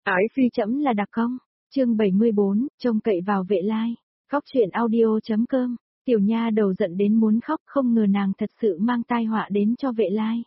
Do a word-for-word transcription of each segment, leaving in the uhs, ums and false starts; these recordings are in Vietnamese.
Ái phi chấm là đặc công. Chương bảy mươi bốn, trông cậy vào Vệ Lai. Khóc chuyện audio.com. Tiểu nha đầu giận đến muốn khóc, không ngờ nàng thật sự mang tai họa đến cho Vệ Lai.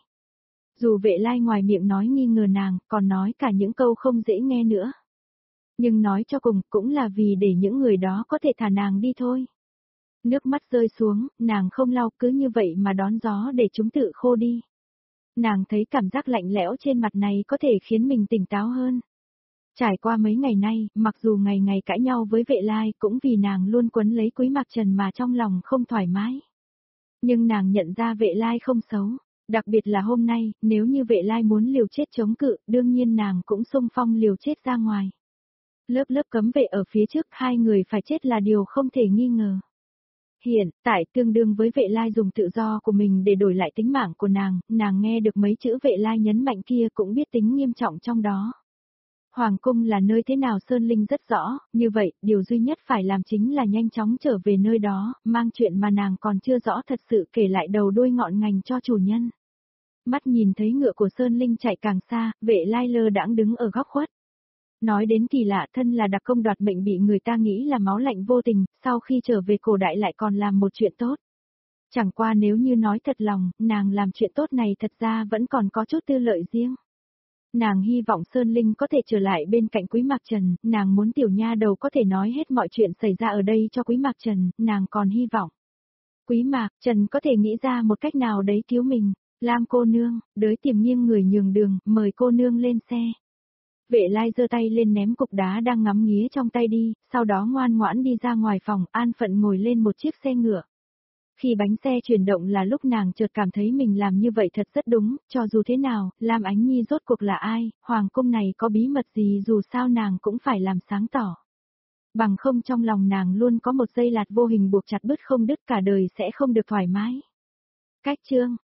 Dù Vệ Lai ngoài miệng nói nghi ngờ nàng, còn nói cả những câu không dễ nghe nữa. Nhưng nói cho cùng cũng là vì để những người đó có thể thả nàng đi thôi. Nước mắt rơi xuống, nàng không lau, cứ như vậy mà đón gió để chúng tự khô đi. Nàng thấy cảm giác lạnh lẽo trên mặt này có thể khiến mình tỉnh táo hơn. Trải qua mấy ngày nay, mặc dù ngày ngày cãi nhau với Vệ Lai cũng vì nàng luôn quấn lấy Quý Mạc Trần mà trong lòng không thoải mái. Nhưng nàng nhận ra Vệ Lai không xấu, đặc biệt là hôm nay, nếu như Vệ Lai muốn liều chết chống cự, đương nhiên nàng cũng xung phong liều chết ra ngoài. Lớp lớp cấm vệ ở phía trước, hai người phải chết là điều không thể nghi ngờ. Hiện tại tương đương với Vệ Lai dùng tự do của mình để đổi lại tính mạng của nàng, nàng nghe được mấy chữ Vệ Lai nhấn mạnh kia cũng biết tính nghiêm trọng trong đó. Hoàng cung là nơi thế nào Sơn Linh rất rõ, như vậy, điều duy nhất phải làm chính là nhanh chóng trở về nơi đó, mang chuyện mà nàng còn chưa rõ thật sự kể lại đầu đuôi ngọn ngành cho chủ nhân. Mắt nhìn thấy ngựa của Sơn Linh chạy càng xa, Vệ Lai lơ đãng đứng ở góc khuất. Nói đến kỳ lạ, thân là đặc công đoạt mệnh bị người ta nghĩ là máu lạnh vô tình, sau khi trở về cổ đại lại còn làm một chuyện tốt. Chẳng qua nếu như nói thật lòng, nàng làm chuyện tốt này thật ra vẫn còn có chút tư lợi riêng. Nàng hy vọng Sơn Linh có thể trở lại bên cạnh Quý Mạc Trần, nàng muốn tiểu nha đầu có thể nói hết mọi chuyện xảy ra ở đây cho Quý Mạc Trần, nàng còn hy vọng. Quý Mạc Trần có thể nghĩ ra một cách nào đấy cứu mình. Lam cô nương, đới tìm nghiêng người nhường đường, mời cô nương lên xe. Vệ Lai giơ tay lên ném cục đá đang ngắm nghía trong tay đi, sau đó ngoan ngoãn đi ra ngoài phòng, an phận ngồi lên một chiếc xe ngựa. Khi bánh xe chuyển động là lúc nàng chợt cảm thấy mình làm như vậy thật rất đúng, cho dù thế nào, Lam Ánh Nhi rốt cuộc là ai, hoàng cung này có bí mật gì dù sao nàng cũng phải làm sáng tỏ. Bằng không trong lòng nàng luôn có một dây lạt vô hình buộc chặt bứt không đứt cả đời sẽ không được thoải mái. Cách chương,